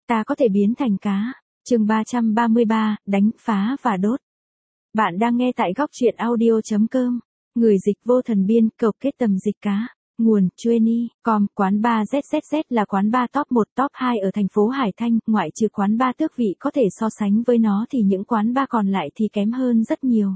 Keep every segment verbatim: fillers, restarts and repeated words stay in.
ta có thể biến thành cá. Chương ba trăm ba mươi ba, đánh, phá và đốt. Bạn đang nghe tại góc truyện audio chấm com. Người dịch vô thần biên, cầu kết tầm dịch cá. Nguồn, Chueny, com, quán bar Z Z Z là quán bar top một, top hai ở thành phố Hải Thanh, ngoại trừ quán bar Tước Vị có thể so sánh với nó thì những quán bar còn lại thì kém hơn rất nhiều.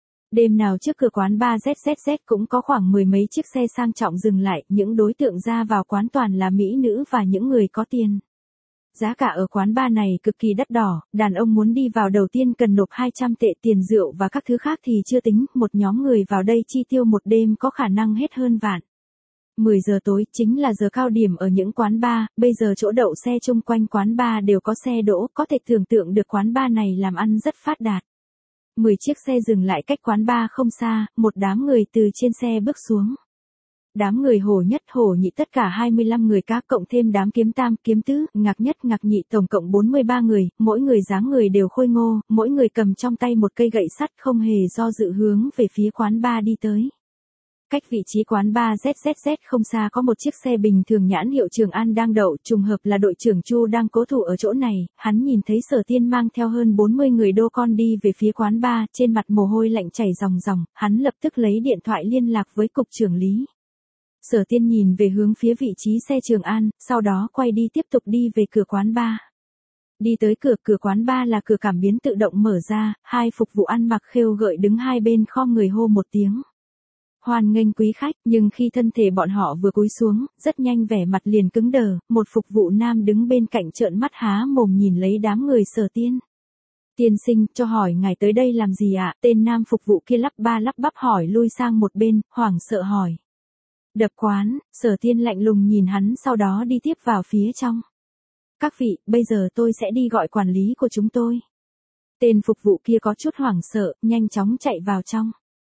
Đêm nào trước cửa quán bar Z Z Z cũng có khoảng mười mấy chiếc xe sang trọng dừng lại, những đối tượng ra vào quán toàn là mỹ nữ và những người có tiền. Giá cả ở quán bar này cực kỳ đắt đỏ, đàn ông muốn đi vào đầu tiên cần nộp hai trăm tệ tiền rượu và các thứ khác thì chưa tính, một nhóm người vào đây chi tiêu một đêm có khả năng hết hơn vạn. mười giờ tối chính là giờ cao điểm ở những quán bar, bây giờ chỗ đậu xe chung quanh quán bar đều có xe đỗ, có thể tưởng tượng được quán bar này làm ăn rất phát đạt. mười chiếc xe dừng lại cách quán bar không xa, một đám người từ trên xe bước xuống. Đám người hổ nhất hổ nhị tất cả hai mươi lăm người cá cộng thêm đám kiếm tam, kiếm tứ, ngạc nhất, ngạc nhị tổng cộng bốn mươi ba người, mỗi người dáng người đều khôi ngô, mỗi người cầm trong tay một cây gậy sắt không hề do dự hướng về phía quán bar đi tới. Cách vị trí quán bar Z Z Z không xa có một chiếc xe bình thường nhãn hiệu Trường An đang đậu, trùng hợp là đội trưởng Chu đang cố thủ ở chỗ này, hắn nhìn thấy Sở Tiên mang theo hơn bốn mươi người đô con đi về phía quán bar, trên mặt mồ hôi lạnh chảy ròng ròng, hắn lập tức lấy điện thoại liên lạc với cục trưởng lý. Sở Tiên nhìn về hướng phía vị trí xe Trường An, sau đó quay đi tiếp tục đi về cửa quán bar. Đi tới cửa, cửa quán bar là cửa cảm biến tự động mở ra, hai phục vụ ăn mặc khêu gợi đứng hai bên khom người hô một tiếng. Hoan nghênh quý khách, nhưng khi thân thể bọn họ vừa cúi xuống, rất nhanh vẻ mặt liền cứng đờ, một phục vụ nam đứng bên cạnh trợn mắt há mồm nhìn lấy đám người Sở Tiên. Tiên sinh, cho hỏi ngài tới đây làm gì ạ? Tên nam phục vụ kia lắp ba lắp bắp hỏi lui sang một bên, hoảng sợ hỏi. Đập quán, Sở Tiên lạnh lùng nhìn hắn sau đó đi tiếp vào phía trong. Các vị, bây giờ tôi sẽ đi gọi quản lý của chúng tôi. Tên phục vụ kia có chút hoảng sợ, nhanh chóng chạy vào trong.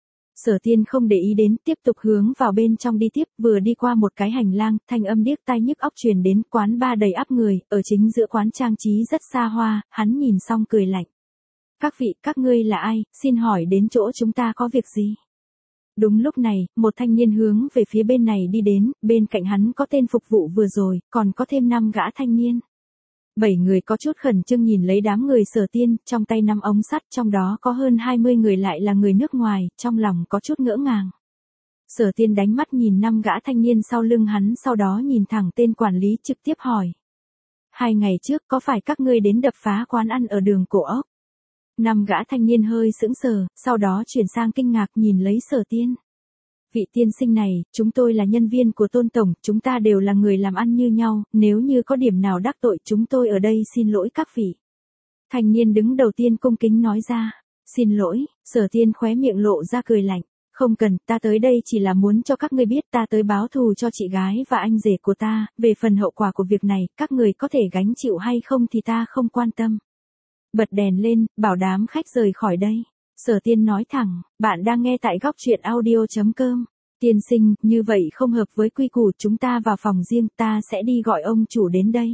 Sở Tiên không để ý đến, tiếp tục hướng vào bên trong đi tiếp, vừa đi qua một cái hành lang, thanh âm điếc tai nhức óc truyền đến, quán bar đầy ắp người, ở chính giữa quán trang trí rất xa hoa, hắn nhìn xong cười lạnh. Các vị, các ngươi là ai, xin hỏi đến chỗ chúng ta có việc gì? Đúng lúc này, một thanh niên hướng về phía bên này đi đến, bên cạnh hắn có tên phục vụ vừa rồi, còn có thêm năm gã thanh niên. Bảy người có chút khẩn trương nhìn lấy đám người Sở Tiên, trong tay năm ống sắt, trong đó có hơn hai mươi người lại là người nước ngoài, trong lòng có chút ngỡ ngàng. Sở Tiên đánh mắt nhìn năm gã thanh niên sau lưng hắn, sau đó nhìn thẳng tên quản lý trực tiếp hỏi. Hai ngày trước có phải các ngươi đến đập phá quán ăn ở đường Cổ Ốc? Năm gã thanh niên hơi sững sờ, sau đó chuyển sang kinh ngạc nhìn lấy Sở Tiên. Vị tiên sinh này, chúng tôi là nhân viên của Tôn Tổng, chúng ta đều là người làm ăn như nhau, nếu như có điểm nào đắc tội chúng tôi ở đây xin lỗi các vị. Thanh niên đứng đầu tiên cung kính nói ra, xin lỗi, Sở Tiên khóe miệng lộ ra cười lạnh, không cần, ta tới đây chỉ là muốn cho các ngươi biết ta tới báo thù cho chị gái và anh rể của ta, về phần hậu quả của việc này, các người có thể gánh chịu hay không thì ta không quan tâm. Bật đèn lên, bảo đám khách rời khỏi đây. Sở Tiên nói thẳng, bạn đang nghe tại góc truyện audio chấm com. Tiên sinh, như vậy không hợp với quy củ, chúng ta vào phòng riêng, ta sẽ đi gọi ông chủ đến đây.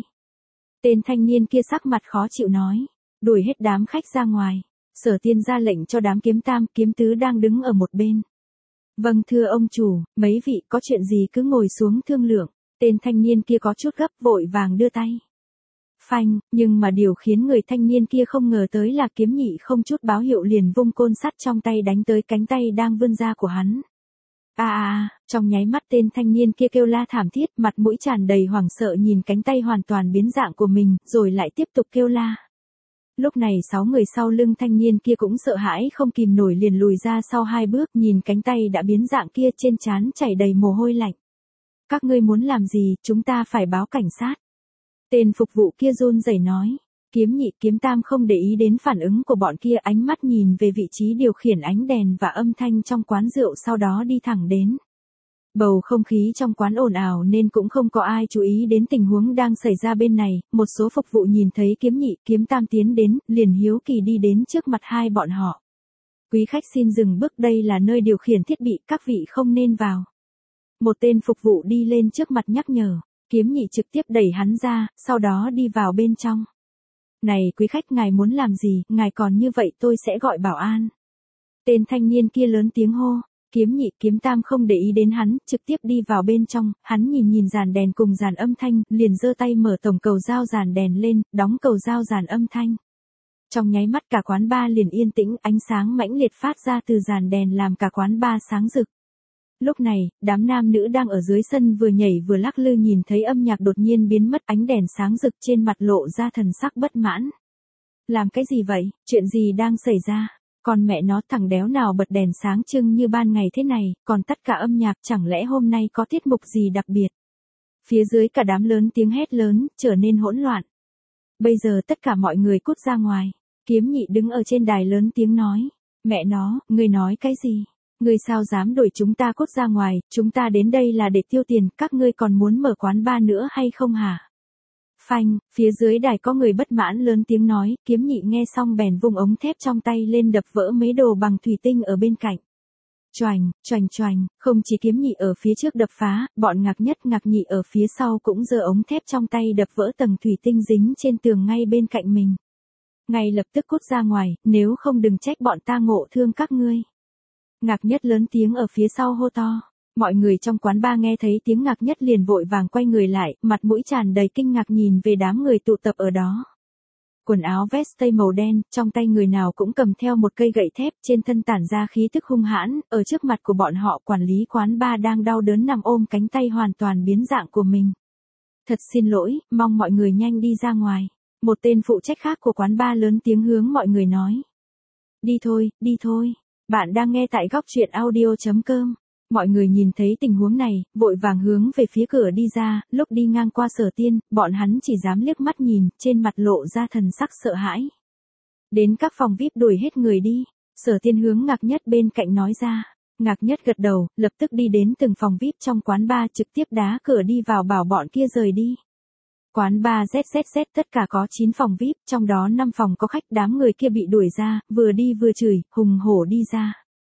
Tên thanh niên kia sắc mặt khó chịu nói, đuổi hết đám khách ra ngoài. Sở Tiên ra lệnh cho đám kiếm tam, kiếm tứ đang đứng ở một bên. Vâng thưa ông chủ, mấy vị có chuyện gì cứ ngồi xuống thương lượng. Tên thanh niên kia có chút gấp, vội vàng đưa tay. Phanh, nhưng mà điều khiến người thanh niên kia không ngờ tới là kiếm nhị không chút báo hiệu liền vung côn sắt trong tay đánh tới cánh tay đang vươn ra của hắn. À à, trong nháy mắt tên thanh niên kia kêu la thảm thiết, mặt mũi tràn đầy hoảng sợ nhìn cánh tay hoàn toàn biến dạng của mình, rồi lại tiếp tục kêu la. Lúc này sáu người sau lưng thanh niên kia cũng sợ hãi không kìm nổi liền lùi ra sau hai bước, nhìn cánh tay đã biến dạng kia, trên trán chảy đầy mồ hôi lạnh. Các ngươi muốn làm gì, chúng ta phải báo cảnh sát. Tên phục vụ kia run rẩy nói, kiếm nhị kiếm tam không để ý đến phản ứng của bọn kia, ánh mắt nhìn về vị trí điều khiển ánh đèn và âm thanh trong quán rượu, sau đó đi thẳng đến. Bầu không khí trong quán ồn ào nên cũng không có ai chú ý đến tình huống đang xảy ra bên này, một số phục vụ nhìn thấy kiếm nhị kiếm tam tiến đến, liền hiếu kỳ đi đến trước mặt hai bọn họ. Quý khách xin dừng bước, đây là nơi điều khiển thiết bị, các vị không nên vào. Một tên phục vụ đi lên trước mặt nhắc nhở. Kiếm nhị trực tiếp đẩy hắn ra, sau đó đi vào bên trong. Này quý khách, ngài muốn làm gì, ngài còn như vậy tôi sẽ gọi bảo an. Tên thanh niên kia lớn tiếng hô, Kiếm nhị kiếm tam không để ý đến hắn, trực tiếp đi vào bên trong, hắn nhìn nhìn dàn đèn cùng dàn âm thanh, liền giơ tay mở tổng cầu dao dàn đèn lên, đóng cầu dao dàn âm thanh. Trong nháy mắt cả quán bar liền yên tĩnh, ánh sáng mãnh liệt phát ra từ dàn đèn làm cả quán bar sáng rực. Lúc này, đám nam nữ đang ở dưới sân vừa nhảy vừa lắc lư nhìn thấy âm nhạc đột nhiên biến mất, ánh đèn sáng rực trên mặt lộ ra thần sắc bất mãn. Làm cái gì vậy, chuyện gì đang xảy ra? Còn mẹ nó thằng đéo nào bật đèn sáng trưng như ban ngày thế này, còn tất cả âm nhạc chẳng lẽ hôm nay có tiết mục gì đặc biệt? Phía dưới cả đám lớn tiếng hét lớn, trở nên hỗn loạn. Bây giờ tất cả mọi người cút ra ngoài. Kiếm nhị đứng ở trên đài lớn tiếng nói. Mẹ nó, ngươi nói cái gì? Ngươi sao dám đuổi chúng ta cút ra ngoài, chúng ta đến đây là để tiêu tiền, các ngươi còn muốn mở quán bar nữa hay không hả? Phanh, phía dưới đài có người bất mãn lớn tiếng nói, kiếm nhị nghe xong bèn vung ống thép trong tay lên đập vỡ mấy đồ bằng thủy tinh ở bên cạnh. Choành, choành choành, không chỉ kiếm nhị ở phía trước đập phá, bọn ngạc nhất ngạc nhị ở phía sau cũng giơ ống thép trong tay đập vỡ tầng thủy tinh dính trên tường ngay bên cạnh mình. Ngay lập tức cút ra ngoài, nếu không đừng trách bọn ta ngộ thương các ngươi. Ngạc nhất lớn tiếng ở phía sau hô to. Mọi người trong quán bar nghe thấy tiếng ngạc nhất liền vội vàng quay người lại, mặt mũi tràn đầy kinh ngạc nhìn về đám người tụ tập ở đó. Quần áo vest tây màu đen, trong tay người nào cũng cầm theo một cây gậy thép, trên thân tản ra khí tức hung hãn, ở trước mặt của bọn họ quản lý quán bar đang đau đớn nằm ôm cánh tay hoàn toàn biến dạng của mình. Thật xin lỗi, mong mọi người nhanh đi ra ngoài. Một tên phụ trách khác của quán bar lớn tiếng hướng mọi người nói. Đi thôi, đi thôi. Bạn đang nghe tại góc truyện audio chấm com. Mọi người nhìn thấy tình huống này, vội vàng hướng về phía cửa đi ra, lúc đi ngang qua Sở Tiên, bọn hắn chỉ dám liếc mắt nhìn, trên mặt lộ ra thần sắc sợ hãi. Đến các phòng vi ai pi đuổi hết người đi, Sở Tiên hướng Ngạc Nhất bên cạnh nói ra. Ngạc Nhất gật đầu, lập tức đi đến từng phòng vi ai pi trong quán bar trực tiếp đá cửa đi vào bảo bọn kia rời đi. Quán bar Z Z Z tất cả có chín phòng vi ai pi, trong đó năm phòng có khách, đám người kia bị đuổi ra, vừa đi vừa chửi, hùng hổ đi ra.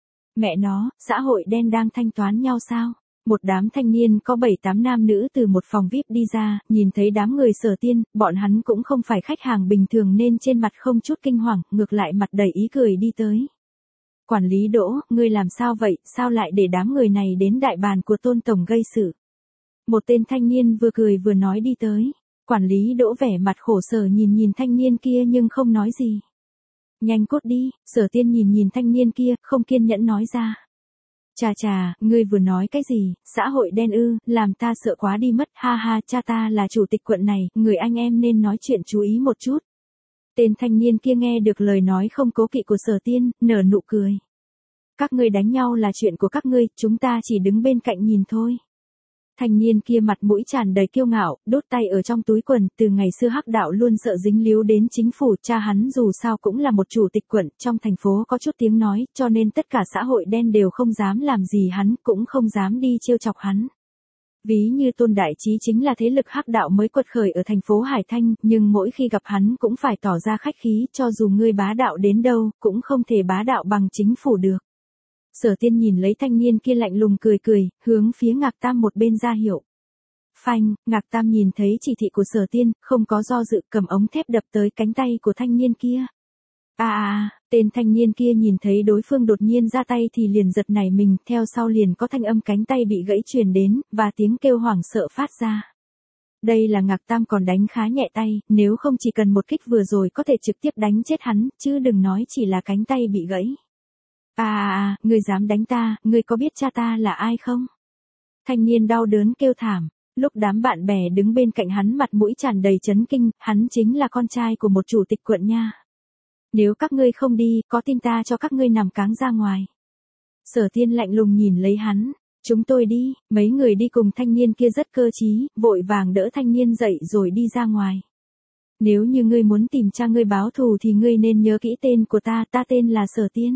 Mẹ nó, xã hội đen đang thanh toán nhau sao? Một đám thanh niên có bảy tám nam nữ từ một phòng vi ai pi đi ra, nhìn thấy đám người Sở Tiên, bọn hắn cũng không phải khách hàng bình thường nên trên mặt không chút kinh hoàng, ngược lại mặt đầy ý cười đi tới. Quản lý Đỗ, ngươi làm sao vậy, sao lại để đám người này đến đại bàn của Tôn Tổng gây sự? Một tên thanh niên vừa cười vừa nói đi tới. Quản lý Đỗ vẻ mặt khổ sở nhìn nhìn thanh niên kia nhưng không nói gì. Nhanh cút đi, Sở Tiên nhìn nhìn thanh niên kia, không kiên nhẫn nói ra. Chà chà, ngươi vừa nói cái gì, xã hội đen ư, làm ta sợ quá đi mất, ha ha, cha ta là chủ tịch quận này, người anh em nên nói chuyện chú ý một chút. Tên thanh niên kia nghe được lời nói không cố kỵ của Sở Tiên, nở nụ cười. Các ngươi đánh nhau là chuyện của các ngươi, chúng ta chỉ đứng bên cạnh nhìn thôi. Thanh niên kia mặt mũi tràn đầy kiêu ngạo, đốt tay ở trong túi quần, từ ngày xưa hắc đạo luôn sợ dính líu đến chính phủ, cha hắn dù sao cũng là một chủ tịch quận, trong thành phố có chút tiếng nói, cho nên tất cả xã hội đen đều không dám làm gì hắn, cũng không dám đi trêu chọc hắn. Ví như Tôn Đại Trí chính là thế lực hắc đạo mới quật khởi ở thành phố Hải Thanh, nhưng mỗi khi gặp hắn cũng phải tỏ ra khách khí, cho dù ngươi bá đạo đến đâu, cũng không thể bá đạo bằng chính phủ được. Sở Tiên nhìn lấy thanh niên kia lạnh lùng cười cười, hướng phía Ngạc Tam một bên ra hiệu. Phanh, Ngạc Tam nhìn thấy chỉ thị của Sở Tiên, không có do dự cầm ống thép đập tới cánh tay của thanh niên kia. À à, tên thanh niên kia nhìn thấy đối phương đột nhiên ra tay thì liền giật nảy mình, theo sau liền có thanh âm cánh tay bị gãy truyền đến, và tiếng kêu hoảng sợ phát ra. Đây là Ngạc Tam còn đánh khá nhẹ tay, nếu không chỉ cần một kích vừa rồi có thể trực tiếp đánh chết hắn, chứ đừng nói chỉ là cánh tay bị gãy. À à à, ngươi dám đánh ta, ngươi có biết cha ta là ai không? Thanh niên đau đớn kêu thảm, lúc đám bạn bè đứng bên cạnh hắn mặt mũi tràn đầy chấn kinh, hắn chính là con trai của một chủ tịch quận nha. Nếu các ngươi không đi, có tin ta cho các ngươi nằm cáng ra ngoài. Sở Tiên lạnh lùng nhìn lấy hắn, chúng tôi đi, mấy người đi cùng thanh niên kia rất cơ trí, vội vàng đỡ thanh niên dậy rồi đi ra ngoài. Nếu như ngươi muốn tìm cha ngươi báo thù thì ngươi nên nhớ kỹ tên của ta, ta tên là Sở Tiên.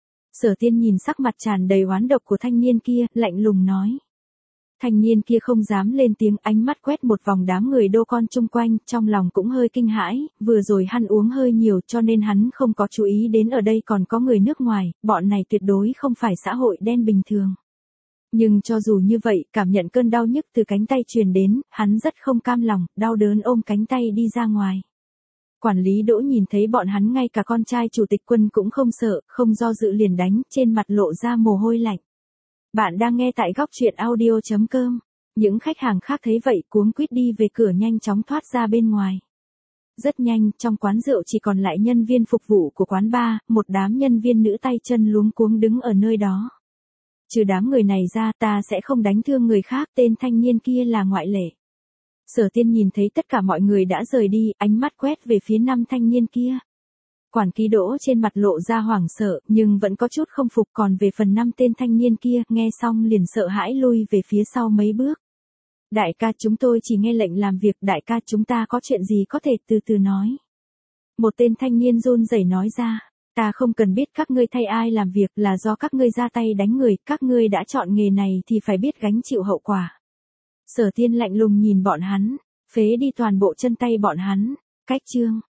Sở Tiên nhìn sắc mặt tràn đầy oán độc của thanh niên kia, lạnh lùng nói. Thanh niên kia không dám lên tiếng, ánh mắt quét một vòng đám người đô con chung quanh, trong lòng cũng hơi kinh hãi, vừa rồi hắn uống hơi nhiều cho nên hắn không có chú ý đến ở đây còn có người nước ngoài, bọn này tuyệt đối không phải xã hội đen bình thường. Nhưng cho dù như vậy, cảm nhận cơn đau nhức từ cánh tay truyền đến, hắn rất không cam lòng, đau đớn ôm cánh tay đi ra ngoài. Quản lý Đỗ nhìn thấy bọn hắn ngay cả con trai chủ tịch quân cũng không sợ, không do dự liền đánh, trên mặt lộ ra mồ hôi lạnh. Bạn đang nghe tại góc chuyện audio chấm com. Những khách hàng khác thấy vậy cuống quýt đi về cửa nhanh chóng thoát ra bên ngoài. Rất nhanh, trong quán rượu chỉ còn lại nhân viên phục vụ của quán bar, một đám nhân viên nữ tay chân luống cuống đứng ở nơi đó. Trừ đám người này ra, ta sẽ không đánh thương người khác, tên thanh niên kia là ngoại lệ. Sở Tiên nhìn thấy tất cả mọi người đã rời đi, ánh mắt quét về phía năm thanh niên kia. Quản ký Đỗ trên mặt lộ ra hoảng sợ, nhưng vẫn có chút không phục, còn về phần năm tên thanh niên kia, nghe xong liền sợ hãi lui về phía sau mấy bước. Đại ca, chúng tôi chỉ nghe lệnh làm việc, đại ca, chúng ta có chuyện gì có thể từ từ nói. Một tên thanh niên run rẩy nói ra, ta không cần biết các ngươi thay ai làm việc, là do các ngươi ra tay đánh người, các ngươi đã chọn nghề này thì phải biết gánh chịu hậu quả. Sở Tiên lạnh lùng nhìn bọn hắn, phế đi toàn bộ chân tay bọn hắn. Cách chương